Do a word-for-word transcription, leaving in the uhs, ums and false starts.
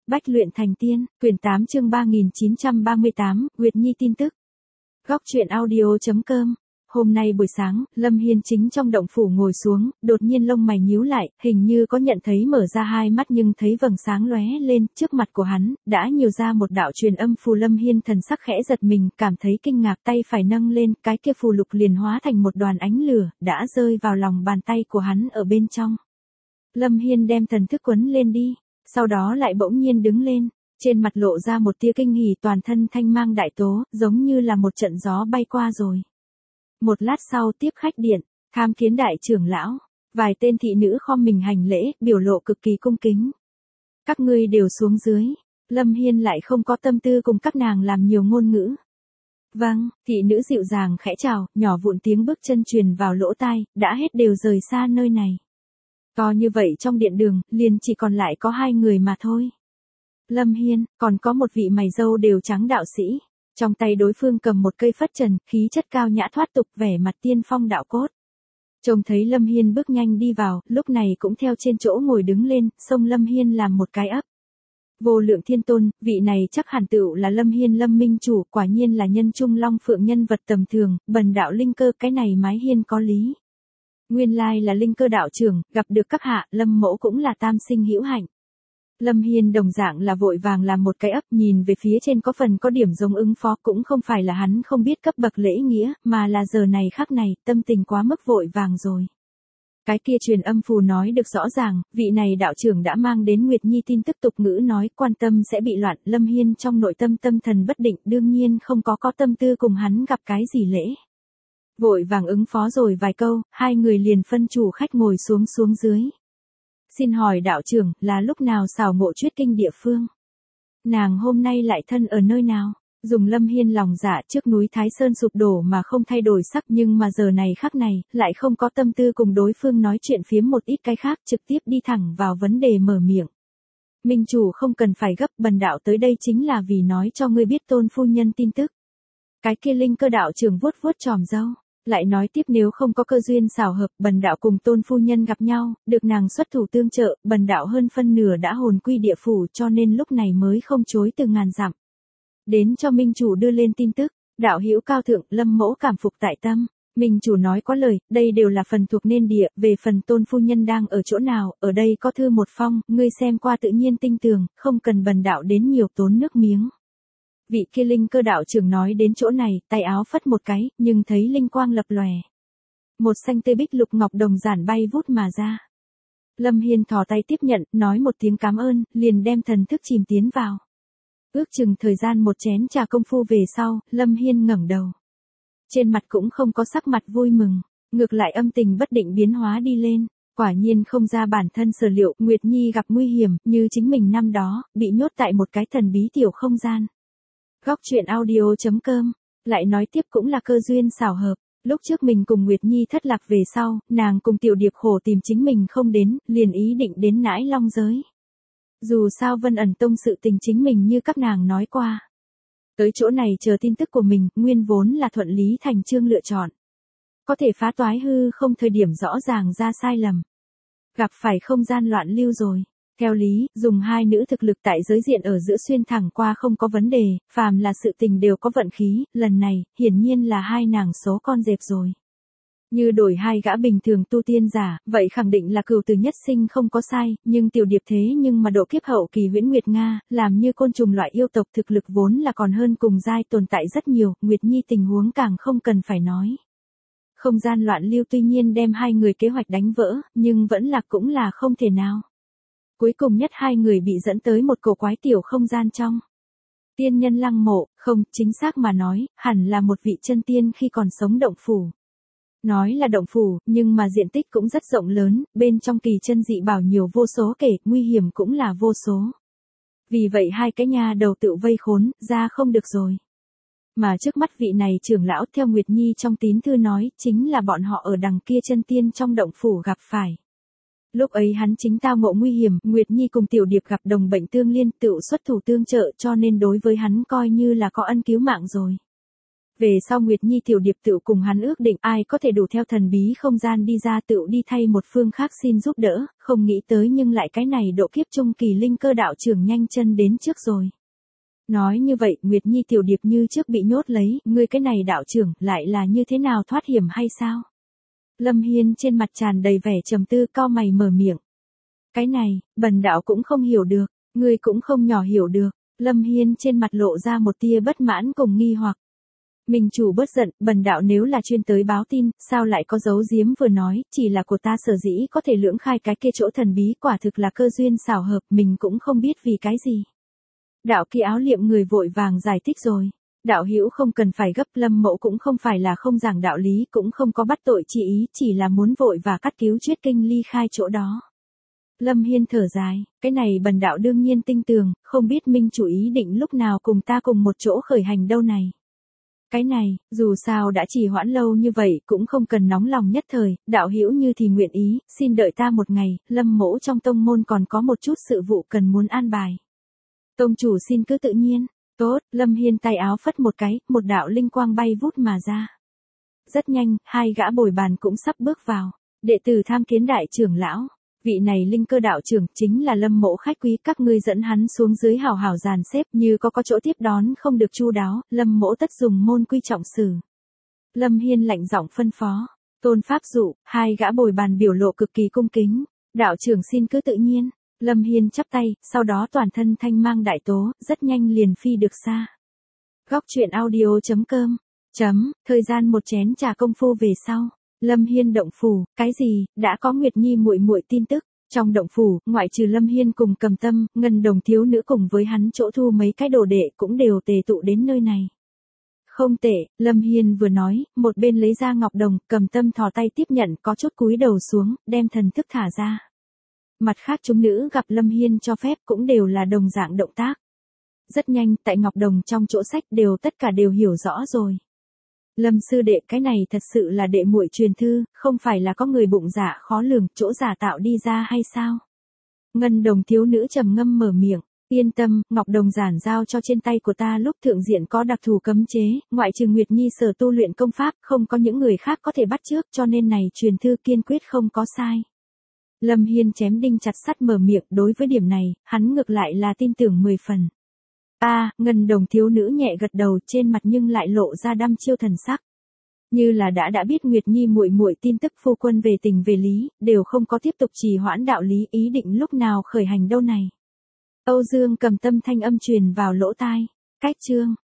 Bách luyện thành tiên, quyển tám chương ba nghìn chín trăm ba mươi tám, Nguyệt Nhi tin tức. Góc truyện audio chấm com. Hôm nay buổi sáng, Lâm Hiên chính trong động phủ ngồi xuống, đột nhiên lông mày nhíu lại, hình như có nhận thấy mở ra hai mắt nhưng thấy vầng sáng lóe lên, trước mặt của hắn, đã nhiều ra một đạo truyền âm phù. Lâm Hiên thần sắc khẽ giật mình, cảm thấy kinh ngạc, tay phải nâng lên, cái kia phù lục liền hóa thành một đoàn ánh lửa, đã rơi vào lòng bàn tay của hắn ở bên trong. Lâm Hiên đem thần thức quấn lên đi, sau đó lại bỗng nhiên đứng lên, trên mặt lộ ra một tia kinh hỉ, toàn thân thanh mang đại tố, giống như là một trận gió bay qua rồi. Một lát sau tiếp khách điện, tham kiến đại trưởng lão, vài tên thị nữ khom mình hành lễ, biểu lộ cực kỳ cung kính. Các ngươi đều xuống dưới, Lâm Hiên lại không có tâm tư cùng các nàng làm nhiều ngôn ngữ. Vâng, thị nữ dịu dàng khẽ chào, nhỏ vụn tiếng bước chân truyền vào lỗ tai, đã hết đều rời xa nơi này. To như vậy trong điện đường, liền chỉ còn lại có hai người mà thôi. Lâm Hiên, còn có một vị mày râu đều trắng đạo sĩ. Trong tay đối phương cầm một cây phất trần, khí chất cao nhã thoát tục, vẻ mặt tiên phong đạo cốt. Trông thấy Lâm Hiên bước nhanh đi vào, lúc này cũng theo trên chỗ ngồi đứng lên, xông Lâm Hiên làm một cái ấp. Vô lượng thiên tôn, vị này chắc hẳn tựu là Lâm Hiên Lâm minh chủ, quả nhiên là nhân trung long phượng, nhân vật tầm thường, bần đạo linh cơ, cái này mái hiên có lý. Nguyên lai là linh cơ đạo trưởng, gặp được các hạ, Lâm mẫu cũng là tam sinh hữu hạnh. Lâm Hiên đồng dạng là vội vàng làm một cái ấp, nhìn về phía trên có phần có điểm giống ứng phó, cũng không phải là hắn không biết cấp bậc lễ nghĩa, mà là giờ này khắc này, tâm tình quá mức vội vàng rồi. Cái kia truyền âm phù nói được rõ ràng, vị này đạo trưởng đã mang đến Nguyệt Nhi tin tức, tục ngữ nói quan tâm sẽ bị loạn. Lâm Hiên trong nội tâm tâm thần bất định, đương nhiên không có có tâm tư cùng hắn gặp cái gì lễ. Vội vàng ứng phó rồi vài câu, hai người liền phân chủ khách ngồi xuống xuống dưới. Xin hỏi đạo trưởng, là lúc nào xảo ngộ Chuyết Kinh địa phương? Nàng hôm nay lại thân ở nơi nào? Dùng Lâm Hiên lòng dạ, trước núi Thái Sơn sụp đổ mà không thay đổi sắc, nhưng mà giờ này khắc này, lại không có tâm tư cùng đối phương nói chuyện phiếm một ít cái khác, trực tiếp đi thẳng vào vấn đề mở miệng. Minh chủ không cần phải gấp, bần đạo tới đây chính là vì nói cho ngươi biết tôn phu nhân tin tức. Cái kia linh cơ đạo trưởng vuốt vuốt tròm râu. Lại nói tiếp, nếu không có cơ duyên xảo hợp, bần đạo cùng tôn phu nhân gặp nhau, được nàng xuất thủ tương trợ, bần đạo hơn phân nửa đã hồn quy địa phủ, cho nên lúc này mới không chối từ ngàn dặm. Đến cho minh chủ đưa lên tin tức, đạo hữu cao thượng, Lâm mẫu cảm phục tại tâm. Minh chủ nói có lời, đây đều là phần thuộc nên địa, về phần tôn phu nhân đang ở chỗ nào, ở đây có thư một phong, ngươi xem qua tự nhiên tinh tường, không cần bần đạo đến nhiều tốn nước miếng. Vị kia linh cơ đạo trưởng nói đến chỗ này, tay áo phất một cái, nhưng thấy linh quang lập lòe. Một xanh tê bích lục ngọc đồng giản bay vút mà ra. Lâm Hiên thò tay tiếp nhận, nói một tiếng cảm ơn, liền đem thần thức chìm tiến vào. Ước chừng thời gian một chén trà công phu về sau, Lâm Hiên ngẩng đầu. Trên mặt cũng không có sắc mặt vui mừng, ngược lại âm tình bất định biến hóa đi lên. Quả nhiên không ra bản thân sở liệu, Nguyệt Nhi gặp nguy hiểm, như chính mình năm đó, bị nhốt tại một cái thần bí tiểu không gian. Góc truyện audio chấm com. Lại nói tiếp, cũng là cơ duyên xảo hợp. Lúc trước mình cùng Nguyệt Nhi thất lạc về sau, nàng cùng tiểu điệp khổ tìm chính mình không đến, liền ý định đến Nãi Long giới. Dù sao Vân ẩn tông sự tình chính mình như các nàng nói qua. Tới chỗ này chờ tin tức của mình, nguyên vốn là thuận lý thành chương lựa chọn. Có thể phá toái hư không thời điểm rõ ràng ra sai lầm. Gặp phải không gian loạn lưu rồi. Theo lý, dùng hai nữ thực lực tại giới diện ở giữa xuyên thẳng qua không có vấn đề, phàm là sự tình đều có vận khí, lần này, hiển nhiên là hai nàng số con dẹp rồi. Như đổi hai gã bình thường tu tiên giả, vậy khẳng định là cừu từ nhất sinh không có sai, nhưng tiểu điệp thế nhưng mà độ kiếp hậu kỳ Huyễn Nguyệt Nga, làm như côn trùng loại yêu tộc, thực lực vốn là còn hơn cùng giai tồn tại rất nhiều, Nguyệt Nhi tình huống càng không cần phải nói. Không gian loạn lưu tuy nhiên đem hai người kế hoạch đánh vỡ, nhưng vẫn là cũng là không thể nào. Cuối cùng nhất hai người bị dẫn tới một cổ quái tiểu không gian trong. Tiên nhân lăng mộ, không, chính xác mà nói, hẳn là một vị chân tiên khi còn sống động phủ. Nói là động phủ, nhưng mà diện tích cũng rất rộng lớn, bên trong kỳ chân dị bảo nhiều vô số kể, nguy hiểm cũng là vô số. Vì vậy hai cái nhà đầu tự vây khốn, ra không được rồi. Mà trước mắt vị này trưởng lão theo Nguyệt Nhi trong tín thư nói, chính là bọn họ ở đằng kia chân tiên trong động phủ gặp phải. Lúc ấy hắn chính tao ngộ nguy hiểm, Nguyệt Nhi cùng tiểu điệp gặp đồng bệnh tương liên, tự xuất thủ tương trợ, cho nên đối với hắn coi như là có ân cứu mạng rồi. Về sau Nguyệt Nhi tiểu điệp tự cùng hắn ước định ai có thể đủ theo thần bí không gian đi ra tự đi thay một phương khác xin giúp đỡ, không nghĩ tới nhưng lại cái này độ kiếp trung kỳ linh cơ đạo trưởng nhanh chân đến trước rồi. Nói như vậy, Nguyệt Nhi tiểu điệp như trước bị nhốt lấy, ngươi cái này đạo trưởng lại là như thế nào thoát hiểm hay sao? Lâm Hiên trên mặt tràn đầy vẻ trầm tư, cau mày mở miệng. Cái này, bần đạo cũng không hiểu được, ngươi cũng không nhỏ hiểu được. Lâm Hiên trên mặt lộ ra một tia bất mãn cùng nghi hoặc. Minh chủ bớt giận, bần đạo nếu là chuyên tới báo tin, sao lại có giấu giếm vừa nói, chỉ là của ta sở dĩ có thể lưỡng khai cái kia chỗ thần bí quả thực là cơ duyên xảo hợp, mình cũng không biết vì cái gì. Đạo kia áo liệm người vội vàng giải thích rồi. Đạo hữu không cần phải gấp, Lâm mẫu cũng không phải là không giảng đạo lý, cũng không có bắt tội chi ý, chỉ là muốn vội và cắt cứu Chuyết Kinh ly khai chỗ đó. Lâm Hiên thở dài, cái này bần đạo đương nhiên tinh tường, không biết Minh chủ ý định lúc nào cùng ta cùng một chỗ khởi hành đâu này. Cái này, dù sao đã trì hoãn lâu như vậy cũng không cần nóng lòng nhất thời, đạo hữu như thì nguyện ý, xin đợi ta một ngày, Lâm mẫu trong tông môn còn có một chút sự vụ cần muốn an bài. Tông chủ xin cứ tự nhiên. Tốt, Lâm Hiên tay áo phất một cái, một đạo linh quang bay vút mà ra. Rất nhanh, hai gã bồi bàn cũng sắp bước vào. Đệ tử tham kiến đại trưởng lão. Vị này linh cơ đạo trưởng chính là Lâm mẫu khách quý, các ngươi dẫn hắn xuống dưới hào hào dàn xếp, như có có chỗ tiếp đón không được chu đáo, Lâm mẫu tất dùng môn quy trọng xử. Lâm Hiên lạnh giọng phân phó. Tôn pháp dụ, hai gã bồi bàn biểu lộ cực kỳ cung kính. Đạo trưởng xin cứ tự nhiên. Lâm Hiên chắp tay, sau đó toàn thân thanh mang đại tố, rất nhanh liền phi được xa. Góc truyện audio chấm com chấm, thời gian một chén trà công phu về sau, Lâm Hiên động phủ, cái gì, đã có Nguyệt Nhi muội muội tin tức. Trong động phủ, ngoại trừ Lâm Hiên cùng Cầm Tâm, Ngân Đồng thiếu nữ cùng với hắn chỗ thu mấy cái đồ đệ cũng đều tề tụ đến nơi này. Không tệ, Lâm Hiên vừa nói, một bên lấy ra ngọc đồng, Cầm Tâm thò tay tiếp nhận, có chút cúi đầu xuống, đem thần thức thả ra. Mặt khác chúng nữ gặp Lâm Hiên cho phép cũng đều là đồng dạng động tác. Rất nhanh, tại ngọc đồng trong chỗ sách đều tất cả đều hiểu rõ rồi. Lâm sư đệ, cái này thật sự là đệ muội truyền thư, không phải là có người bụng dạ khó lường, chỗ giả tạo đi ra hay sao? Ngân Đồng thiếu nữ trầm ngâm mở miệng, yên tâm, ngọc đồng giản giao cho trên tay của ta lúc thượng diện có đặc thù cấm chế, ngoại trừ Nguyệt Nhi sở tu luyện công pháp, không có những người khác có thể bắt chước, cho nên này truyền thư kiên quyết không có sai. Lâm Hiên chém đinh chặt sắt mở miệng, đối với điểm này, hắn ngược lại là tin tưởng mười phần. A, à, Ngân Đồng thiếu nữ nhẹ gật đầu, trên mặt nhưng lại lộ ra đăm chiêu thần sắc. Như là đã đã biết Nguyệt Nhi muội muội tin tức phu quân về tình về lý, đều không có tiếp tục trì hoãn đạo lý, ý định lúc nào khởi hành đâu này. Âu Dương Cầm Tâm thanh âm truyền vào lỗ tai. Cách chương